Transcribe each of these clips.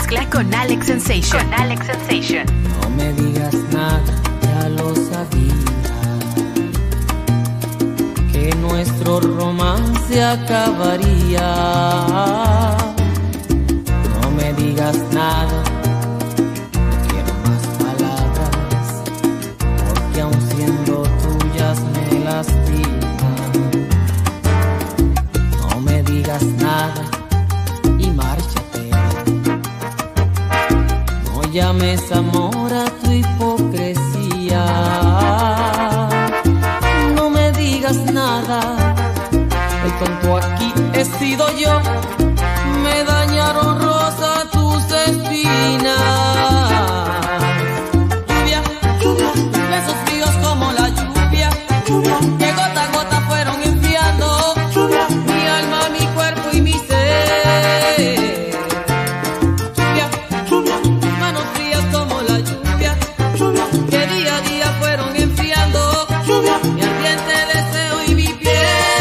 mezcla con Alex Sensation. No me digas nada, ya lo sabía, que nuestro romance acabaría. No me digas nada, no quiero más palabras, porque aun siendo tuyas me lastiman. No me digas nada y márchate. No llames amor a tu hipocresía. No me digas nada, el tonto aquí he sido yo. Me dañaron rosa tus espinas. Lluvia, lluvia, besos fríos como la lluvia, que gota a gota fueron enfriando mi alma, mi cuerpo y mi ser. Lluvia, manos frías como la lluvia, que día a día fueron enfriando mi ardiente deseo y mi piel.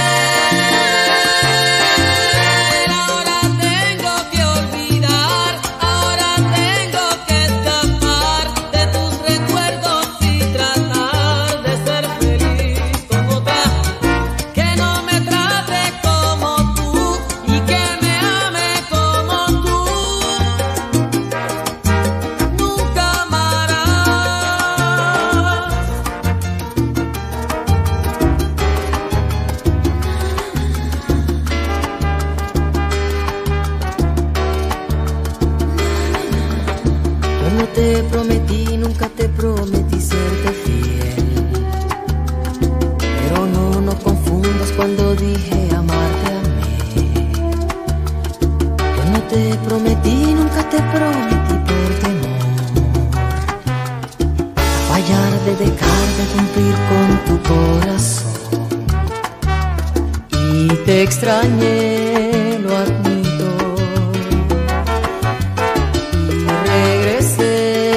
Ahora tengo que olvidar, ahora tengo que escapar de tus recuerdos y tratar de ser feliz con otra que no me trate como tú y que me ame como tú. Nunca amarás. Yo no te prometí, nunca te prometí serte fiel, pero no confundas cuando dije amarte a mí. Yo no te prometí, nunca te prometí por temor a fallar, de dejar de cumplir con tu corazón. Y te extrañé, lo admito, y regresé.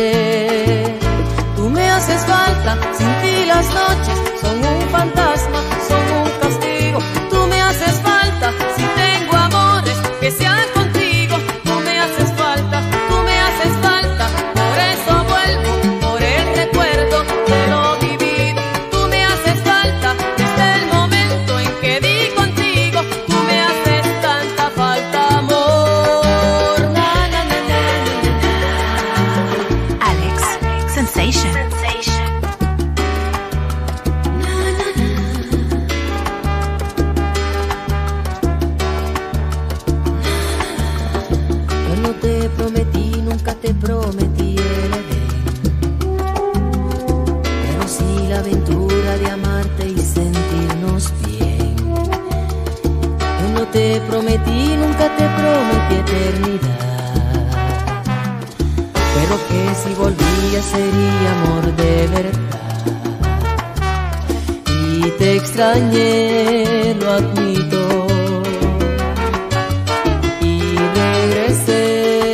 Tú me haces falta, sin ti las noches son un fantasma, son un castigo. Tú me haces falta, si tengo amores que sean contigo. Tú me haces falta, tú me haces falta, por eso vuelvo, por el recuerdo de lo vivido. Tú me haces falta, desde el momento en que di contigo. Tú me haces tanta falta, amor. Na, na, na, na, na. Alex Sensation. Yo no te prometí, nunca te prometí el Edén, pero sí la aventura de amarte y sentirnos bien. Yo no te prometí, nunca te prometí eternidad, pero que si volvía sería amor de verdad. Y te extrañé, lo admito, y regresé.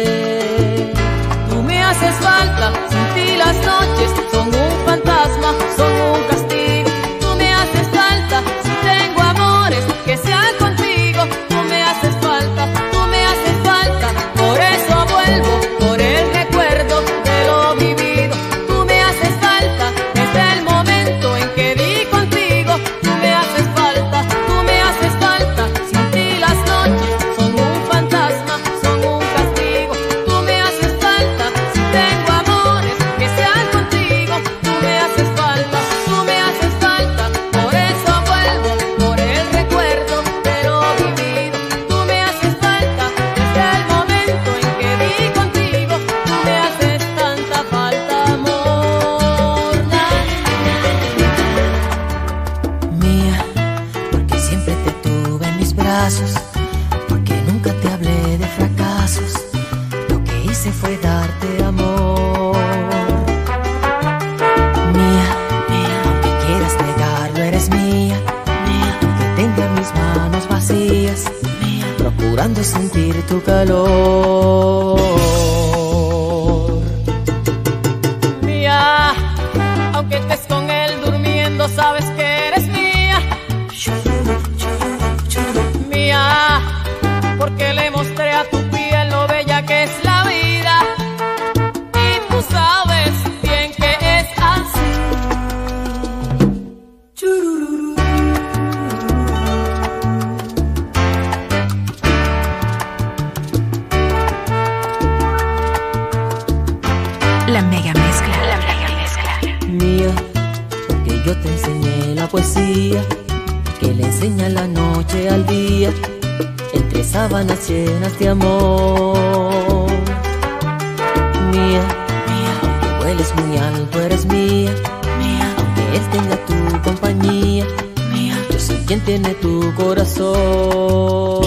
Tú me haces falta, sin ti las noches son un fantasma, son un castigo. Tú me haces falta, si tengo amores que sean contigo. Tú me haces falta, tú me haces falta, por eso vuelvo, por el recuerdo de lo vivido. Tú me haces falta, desde el momento en que di contigo. Tú me haces falta, tú me haces falta, sin ti las noches son un fantasma, son un castigo. Tú me haces falta, si tengo amores que sean contigo. Tú me haces falta, tú me haces falta, por eso vuelvo, por el recuerdo de lo vivido. Tú me haces falta, desde el momento en que di contigo. Tú me haces tanta falta, amor. Mía, porque siempre te tuve en mis brazos, porque nunca te hablé de fracasos. Lo que hice fue darte amor. Mía, mía, aunque quieras negarlo, eres mía. Mía, aunque tenga mis manos vacías, mía, procurando sentir tu calor. Mía, aunque estés con él durmiendo, sabes que eres mía. Mía, porque le mostré a tu piel lo bella que es la vida. Yo te enseñé la poesía que le enseña la noche al día, entre sábanas llenas de amor. Mía, mía, aunque vueles muy alto eres mía, mía, aunque él tenga tu compañía, mía, yo soy quien tiene tu corazón.